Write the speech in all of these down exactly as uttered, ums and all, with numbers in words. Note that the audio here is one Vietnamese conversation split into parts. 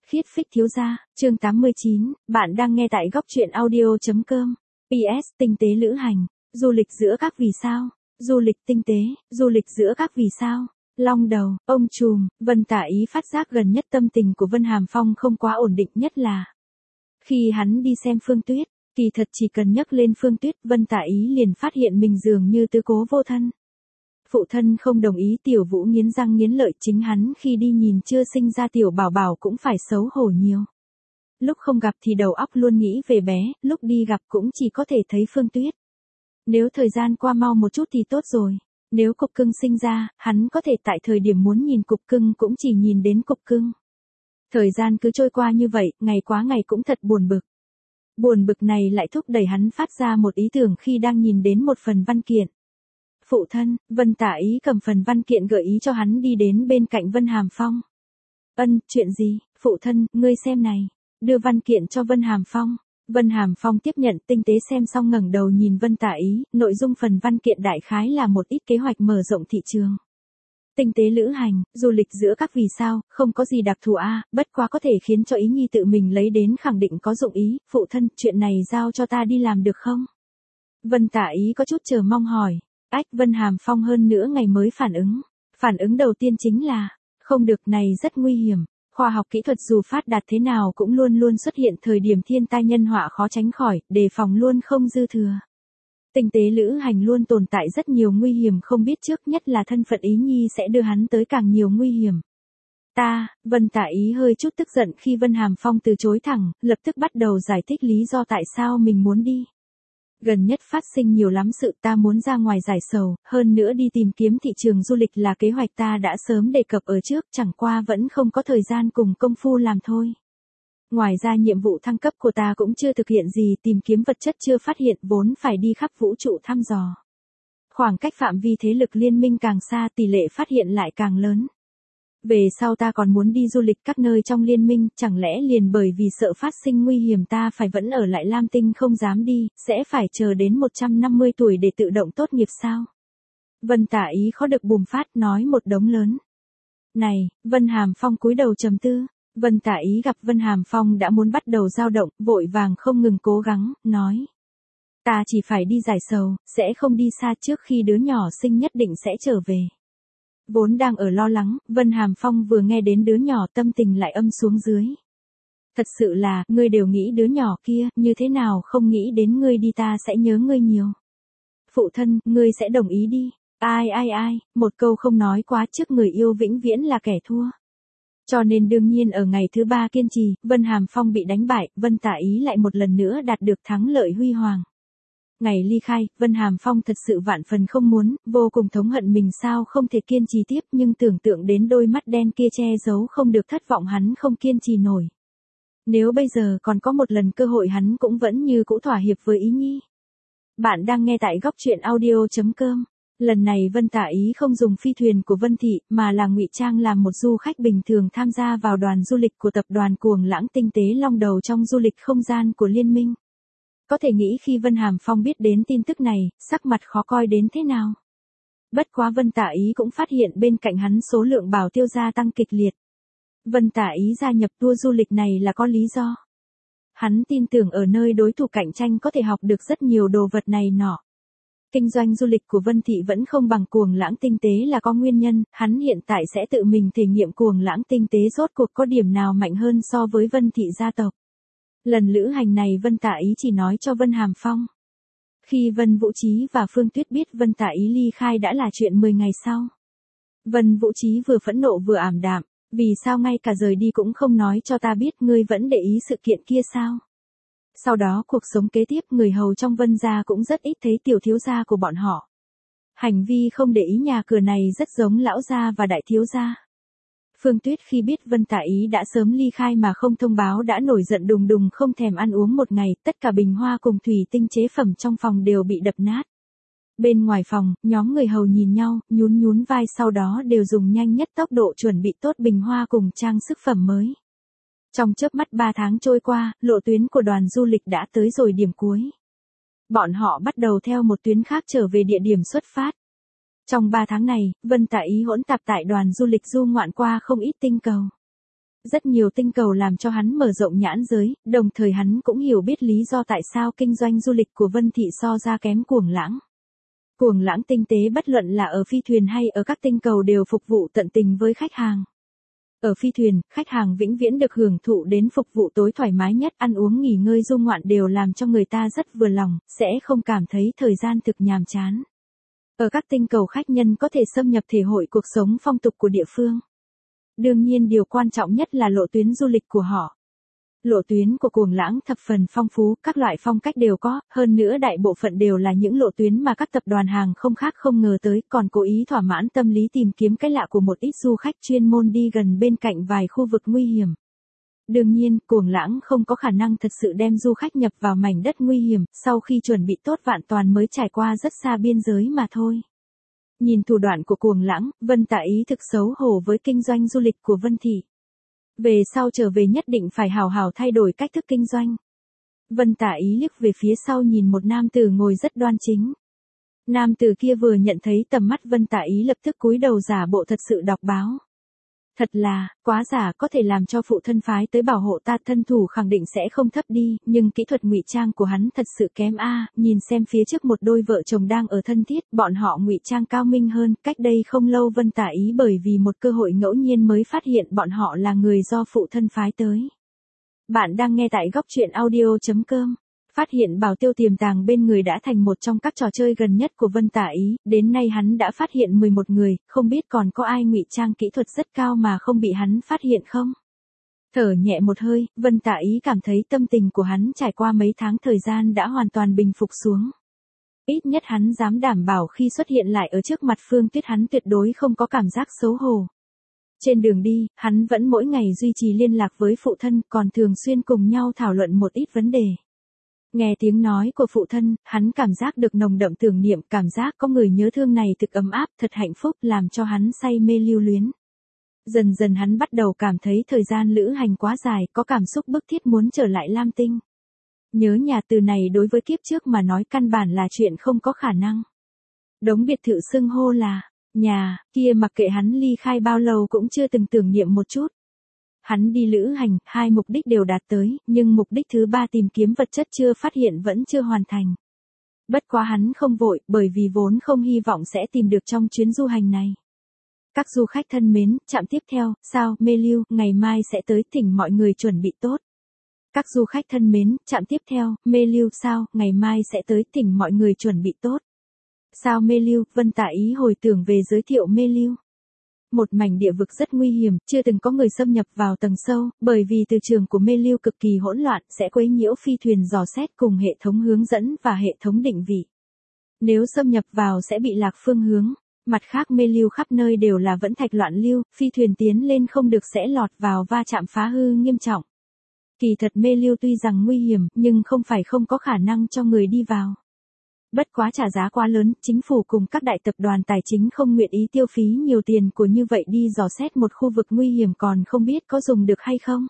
Khiết phích thiếu gia, chương tám mươi chín, bạn đang nghe tại góc truyện audio.com. pê ét Tinh tế lữ hành, du lịch giữa các vì sao, du lịch tinh tế, du lịch giữa các vì sao. Long đầu, ông trùm, Vân Tả Ý phát giác gần nhất tâm tình của Vân Hàm Phong không quá ổn định, nhất là khi hắn đi xem Phương Tuyết. Kỳ thật chỉ cần nhắc lên Phương Tuyết, Vân Tả Ý liền phát hiện mình dường như tứ cố vô thân. Phụ thân không đồng ý, Tiểu Vũ nghiến răng nghiến lợi, chính hắn khi đi nhìn chưa sinh ra tiểu bảo bảo cũng phải xấu hổ nhiều. Lúc không gặp thì đầu óc luôn nghĩ về bé, lúc đi gặp cũng chỉ có thể thấy Phương Tuyết. Nếu thời gian qua mau một chút thì tốt rồi. Nếu cục cưng sinh ra, hắn có thể tại thời điểm muốn nhìn cục cưng cũng chỉ nhìn đến cục cưng. Thời gian cứ trôi qua như vậy, ngày quá ngày cũng thật buồn bực. Buồn bực này lại thúc đẩy hắn phát ra một ý tưởng khi đang nhìn đến một phần văn kiện. Phụ thân, Vân Tả Ý cầm phần văn kiện gợi ý cho hắn đi đến bên cạnh Vân Hàm Phong. Ân, chuyện gì, phụ thân, ngươi xem này. Đưa văn kiện cho Vân Hàm Phong. Vân Hàm Phong tiếp nhận, tinh tế xem xong ngẩng đầu nhìn Vân Tả Ý, nội dung phần văn kiện đại khái là một ít kế hoạch mở rộng thị trường. Tinh tế lữ hành, du lịch giữa các vì sao, không có gì đặc thù a, bất quá có thể khiến cho Ý Nhi tự mình lấy đến khẳng định có dụng ý, phụ thân, chuyện này giao cho ta đi làm được không? Vân Tả Ý có chút chờ mong hỏi. Ách, Vân Hàm Phong hơn nữa ngày mới phản ứng. Phản ứng đầu tiên chính là, không được, này rất nguy hiểm. Khoa học kỹ thuật dù phát đạt thế nào cũng luôn luôn xuất hiện thời điểm thiên tai nhân họa khó tránh khỏi, đề phòng luôn không dư thừa. Tinh tế lữ hành luôn tồn tại rất nhiều nguy hiểm không biết trước, nhất là thân phận Ý Nhi sẽ đưa hắn tới càng nhiều nguy hiểm. Ta, Vân Tả Ý hơi chút tức giận khi Vân Hàm Phong từ chối thẳng, lập tức bắt đầu giải thích lý do tại sao mình muốn đi. Gần nhất phát sinh nhiều lắm sự, ta muốn ra ngoài giải sầu, hơn nữa đi tìm kiếm thị trường du lịch là kế hoạch ta đã sớm đề cập ở trước, chẳng qua vẫn không có thời gian cùng công phu làm thôi. Ngoài ra nhiệm vụ thăng cấp của ta cũng chưa thực hiện gì, tìm kiếm vật chất chưa phát hiện, vốn phải đi khắp vũ trụ thăm dò. Khoảng cách phạm vi thế lực liên minh càng xa, tỷ lệ phát hiện lại càng lớn. Về sau ta còn muốn đi du lịch các nơi trong liên minh, chẳng lẽ liền bởi vì sợ phát sinh nguy hiểm ta phải vẫn ở lại Lam Tinh không dám đi, sẽ phải chờ đến một trăm năm mươi tuổi để tự động tốt nghiệp sao? Vân Tả Ý khó được bùng phát nói một đống lớn. Này, Vân Hàm Phong cúi đầu trầm tư. Vân Tả Ý gặp Vân Hàm Phong đã muốn bắt đầu dao động, vội vàng không ngừng cố gắng, nói. Ta chỉ phải đi giải sầu, sẽ không đi xa, trước khi đứa nhỏ sinh nhất định sẽ trở về. Vốn đang ở lo lắng, Vân Hàm Phong vừa nghe đến đứa nhỏ tâm tình lại âm xuống dưới. Thật sự là, ngươi đều nghĩ đứa nhỏ kia, như thế nào không nghĩ đến ngươi đi ta sẽ nhớ ngươi nhiều. Phụ thân, ngươi sẽ đồng ý đi. Ai ai ai, một câu không nói quá trước người yêu vĩnh viễn là kẻ thua. Cho nên đương nhiên ở ngày thứ ba kiên trì, Vân Hàm Phong bị đánh bại, Vân Tả Ý lại một lần nữa đạt được thắng lợi huy hoàng. Ngày ly khai, Vân Hàm Phong thật sự vạn phần không muốn, vô cùng thống hận mình sao không thể kiên trì tiếp, nhưng tưởng tượng đến đôi mắt đen kia che giấu không được thất vọng, hắn không kiên trì nổi. Nếu bây giờ còn có một lần cơ hội hắn cũng vẫn như cũ thỏa hiệp với Ý Nhi. Bạn đang nghe tại góc truyện audio.com. Lần này Vân Tả Ý không dùng phi thuyền của Vân Thị, mà là ngụy trang làm một du khách bình thường tham gia vào đoàn du lịch của tập đoàn Cuồng Lãng Tinh tế Long Đầu trong du lịch không gian của liên minh. Có thể nghĩ khi Vân Hàm Phong biết đến tin tức này, sắc mặt khó coi đến thế nào. Bất quá Vân Tả Ý cũng phát hiện bên cạnh hắn số lượng bảo tiêu gia tăng kịch liệt. Vân Tả Ý gia nhập tour du lịch này là có lý do. Hắn tin tưởng ở nơi đối thủ cạnh tranh có thể học được rất nhiều đồ vật này nọ. Kinh doanh du lịch của Vân Thị vẫn không bằng Cuồng Lãng Tinh tế là có nguyên nhân, hắn hiện tại sẽ tự mình thể nghiệm Cuồng Lãng Tinh tế rốt cuộc có điểm nào mạnh hơn so với Vân Thị gia tộc. Lần lữ hành này Vân Tả Ý chỉ nói cho Vân Hàm Phong. Khi Vân Vũ Trí và Phương Tuyết biết Vân Tả Ý ly khai đã là chuyện mười ngày sau. Vân Vũ Trí vừa phẫn nộ vừa ảm đạm, vì sao ngay cả rời đi cũng không nói cho ta biết, ngươi vẫn để ý sự kiện kia sao? Sau đó cuộc sống kế tiếp người hầu trong Vân gia cũng rất ít thấy tiểu thiếu gia của bọn họ. Hành vi không để ý nhà cửa này rất giống lão gia và đại thiếu gia. Phương Tuyết khi biết Vân Tả Ý đã sớm ly khai mà không thông báo đã nổi giận đùng đùng, không thèm ăn uống một ngày, tất cả bình hoa cùng thủy tinh chế phẩm trong phòng đều bị đập nát. Bên ngoài phòng, nhóm người hầu nhìn nhau, nhún nhún vai, sau đó đều dùng nhanh nhất tốc độ chuẩn bị tốt bình hoa cùng trang sức phẩm mới. Trong chớp mắt ba tháng trôi qua, lộ tuyến của đoàn du lịch đã tới rồi điểm cuối. Bọn họ bắt đầu theo một tuyến khác trở về địa điểm xuất phát. Trong ba tháng này, Vân Tả Ý hỗn tạp tại đoàn du lịch du ngoạn qua không ít tinh cầu. Rất nhiều tinh cầu làm cho hắn mở rộng nhãn giới, đồng thời hắn cũng hiểu biết lý do tại sao kinh doanh du lịch của Vân Thị so ra kém Cuồng Lãng. Cuồng Lãng tinh tế bất luận là ở phi thuyền hay ở các tinh cầu đều phục vụ tận tình với khách hàng. Ở phi thuyền, khách hàng vĩnh viễn được hưởng thụ đến phục vụ tối thoải mái nhất, ăn uống nghỉ ngơi du ngoạn đều làm cho người ta rất vừa lòng, sẽ không cảm thấy thời gian thực nhàm chán. Ở các tinh cầu khách nhân có thể xâm nhập thể hội cuộc sống phong tục của địa phương. Đương nhiên điều quan trọng nhất là lộ tuyến du lịch của họ. Lộ tuyến của Cuồng Lãng thập phần phong phú, các loại phong cách đều có, hơn nữa đại bộ phận đều là những lộ tuyến mà các tập đoàn hàng không khác không ngờ tới, còn cố ý thỏa mãn tâm lý tìm kiếm cái lạ của một ít du khách chuyên môn đi gần bên cạnh vài khu vực nguy hiểm. Đương nhiên, Cuồng Lãng không có khả năng thật sự đem du khách nhập vào mảnh đất nguy hiểm, sau khi chuẩn bị tốt vạn toàn mới trải qua rất xa biên giới mà thôi. Nhìn thủ đoạn của Cuồng Lãng, Vân Tạ Ý thực xấu hổ với kinh doanh du lịch của Vân Thị. Về sau trở về nhất định phải hào hào thay đổi cách thức kinh doanh. Vân Tạ Ý liếc về phía sau nhìn một nam tử ngồi rất đoan chính. Nam tử kia vừa nhận thấy tầm mắt Vân Tạ Ý lập tức cúi đầu giả bộ thật sự đọc báo. Thật là, quá giả, có thể làm cho phụ thân phái tới bảo hộ ta, thân thủ khẳng định sẽ không thấp đi, nhưng kỹ thuật ngụy trang của hắn thật sự kém a. Nhìn xem phía trước một đôi vợ chồng đang ở thân thiết, bọn họ ngụy trang cao minh hơn. Cách đây không lâu Vân Tạ Ý bởi vì một cơ hội ngẫu nhiên mới phát hiện bọn họ là người do phụ thân phái tới. Bạn đang nghe tại góc truyện audio chấm com. Phát hiện bảo tiêu tiềm tàng bên người đã thành một trong các trò chơi gần nhất của Vân Tạ Ý, đến nay hắn đã phát hiện mười một người, không biết còn có ai ngụy trang kỹ thuật rất cao mà không bị hắn phát hiện không? Thở nhẹ một hơi, Vân Tạ Ý cảm thấy tâm tình của hắn trải qua mấy tháng thời gian đã hoàn toàn bình phục xuống. Ít nhất hắn dám đảm bảo khi xuất hiện lại ở trước mặt Phương Tuyết hắn tuyệt đối không có cảm giác xấu hổ. Trên đường đi, hắn vẫn mỗi ngày duy trì liên lạc với phụ thân, còn thường xuyên cùng nhau thảo luận một ít vấn đề. Nghe tiếng nói của phụ thân, hắn cảm giác được nồng đậm tưởng niệm, cảm giác có người nhớ thương này thực ấm áp, thật hạnh phúc, làm cho hắn say mê lưu luyến. Dần dần hắn bắt đầu cảm thấy thời gian lữ hành quá dài, có cảm xúc bức thiết muốn trở lại Lam Tinh. Nhớ nhà từ này đối với kiếp trước mà nói căn bản là chuyện không có khả năng. Đống biệt thự xưng hô là nhà, kia mặc kệ hắn ly khai bao lâu cũng chưa từng tưởng niệm một chút. Hắn đi lữ hành, hai mục đích đều đạt tới, nhưng mục đích thứ ba tìm kiếm vật chất chưa phát hiện vẫn chưa hoàn thành. Bất quá hắn không vội, bởi vì vốn không hy vọng sẽ tìm được trong chuyến du hành này. Các du khách thân mến, trạm tiếp theo, sao, mê lưu, ngày mai sẽ tới, thỉnh mọi người chuẩn bị tốt. Các du khách thân mến, trạm tiếp theo, mê lưu, sao, ngày mai sẽ tới, thỉnh mọi người chuẩn bị tốt. Sao mê lưu, Vân Tạ Ý hồi tưởng về giới thiệu mê lưu. Một mảnh địa vực rất nguy hiểm, chưa từng có người xâm nhập vào tầng sâu, bởi vì từ trường của mê lưu cực kỳ hỗn loạn, sẽ quấy nhiễu phi thuyền dò xét cùng hệ thống hướng dẫn và hệ thống định vị. Nếu xâm nhập vào sẽ bị lạc phương hướng. Mặt khác mê lưu khắp nơi đều là vẫn thạch loạn lưu, phi thuyền tiến lên không được sẽ lọt vào va chạm phá hư nghiêm trọng. Kỳ thật mê lưu tuy rằng nguy hiểm, nhưng không phải không có khả năng cho người đi vào. Bất quá trả giá quá lớn, chính phủ cùng các đại tập đoàn tài chính không nguyện ý tiêu phí nhiều tiền của như vậy đi dò xét một khu vực nguy hiểm còn không biết có dùng được hay không.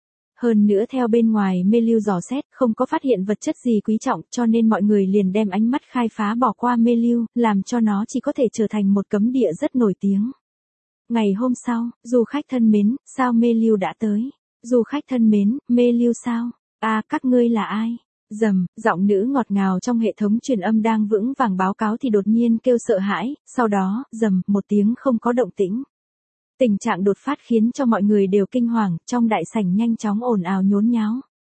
Hơn nữa theo bên ngoài mê lưu dò xét không có phát hiện vật chất gì quý trọng cho nên mọi người liền đem ánh mắt khai phá bỏ qua mê lưu, làm cho nó chỉ có thể trở thành một cấm địa rất nổi tiếng. Ngày hôm sau, du khách thân mến, sao mê lưu đã tới? Du khách thân mến, mê lưu sao? À, các ngươi là ai? Dầm, giọng nữ ngọt ngào trong hệ thống truyền âm đang vững vàng báo cáo thì đột nhiên kêu sợ hãi, sau đó, dầm, một tiếng không có động tĩnh. Tình trạng đột phát khiến cho mọi người đều kinh hoàng, trong đại sảnh nhanh chóng ồn ào nhốn nháo.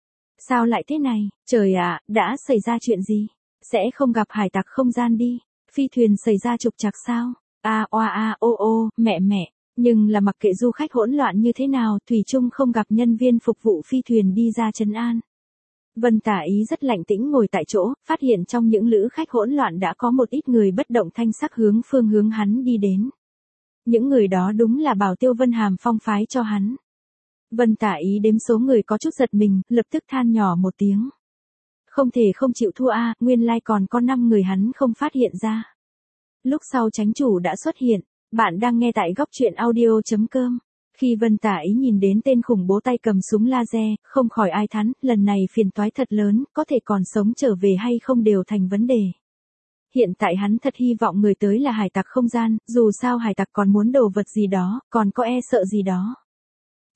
Sao lại thế này, trời ạ, đã xảy ra chuyện gì? Sẽ không gặp hải tặc không gian đi, phi thuyền xảy ra trục trặc sao? A oa a ô ô, mẹ mẹ, nhưng là mặc kệ du khách hỗn loạn như thế nào, thủy chung không gặp nhân viên phục vụ phi thuyền đi ra trấn an. Vân Tạ Ý rất lạnh tĩnh ngồi tại chỗ, phát hiện trong những lữ khách hỗn loạn đã có một ít người bất động thanh sắc hướng phương hướng hắn đi đến. Những người đó đúng là bảo tiêu Vân Hàm Phong phái cho hắn. Vân Tạ Ý đếm số người có chút giật mình, lập tức than nhỏ một tiếng. Không thể không chịu thua a, nguyên lai còn có năm người hắn không phát hiện ra. Lúc sau chánh chủ đã xuất hiện, bạn đang nghe tại góc truyện audio chấm com. Khi Vân Tạ Ý nhìn đến tên khủng bố tay cầm súng laser, không khỏi ai thán, lần này phiền toái thật lớn, có thể còn sống trở về hay không đều thành vấn đề. Hiện tại hắn thật hy vọng người tới là hải tặc không gian, dù sao hải tặc còn muốn đồ vật gì đó, còn có e sợ gì đó.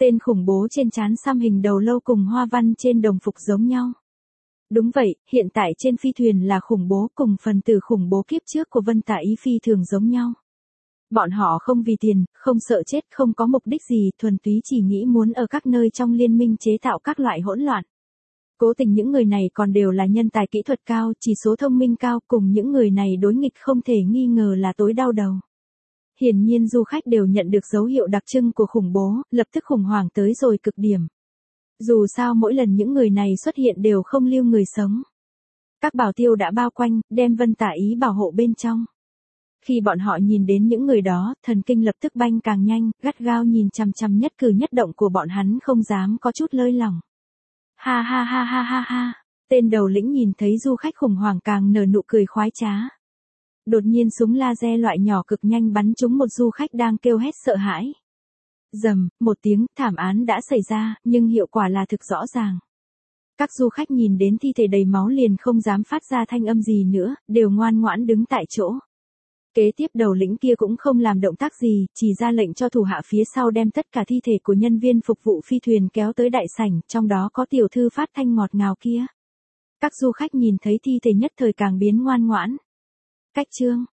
Tên khủng bố trên trán xăm hình đầu lâu cùng hoa văn trên đồng phục giống nhau. Đúng vậy, hiện tại trên phi thuyền là khủng bố cùng phần tử khủng bố kiếp trước của Vân Tả Ý phi thường giống nhau. Bọn họ không vì tiền, không sợ chết, không có mục đích gì, thuần túy chỉ nghĩ muốn ở các nơi trong liên minh chế tạo các loại hỗn loạn. Cố tình những người này còn đều là nhân tài kỹ thuật cao, chỉ số thông minh cao, cùng những người này đối nghịch không thể nghi ngờ là tối đau đầu. Hiển nhiên du khách đều nhận được dấu hiệu đặc trưng của khủng bố, lập tức khủng hoảng tới rồi cực điểm. Dù sao mỗi lần những người này xuất hiện đều không lưu người sống. Các bảo tiêu đã bao quanh, đem Vân Tả Ý bảo hộ bên trong. Khi bọn họ nhìn đến những người đó, thần kinh lập tức banh càng nhanh, gắt gao nhìn chằm chằm nhất cử nhất động của bọn hắn không dám có chút lơi lỏng. Ha ha ha ha ha ha, tên đầu lĩnh nhìn thấy du khách khủng hoảng càng nở nụ cười khoái trá. Đột nhiên súng laser loại nhỏ cực nhanh bắn trúng một du khách đang kêu hét sợ hãi. Rầm, một tiếng, thảm án đã xảy ra, nhưng hiệu quả là thực rõ ràng. Các du khách nhìn đến thi thể đầy máu liền không dám phát ra thanh âm gì nữa, đều ngoan ngoãn đứng tại chỗ. Kế tiếp đầu lĩnh kia cũng không làm động tác gì, chỉ ra lệnh cho thủ hạ phía sau đem tất cả thi thể của nhân viên phục vụ phi thuyền kéo tới đại sảnh, trong đó có tiểu thư phát thanh ngọt ngào kia. Các du khách nhìn thấy thi thể nhất thời càng biến ngoan ngoãn. Cách chương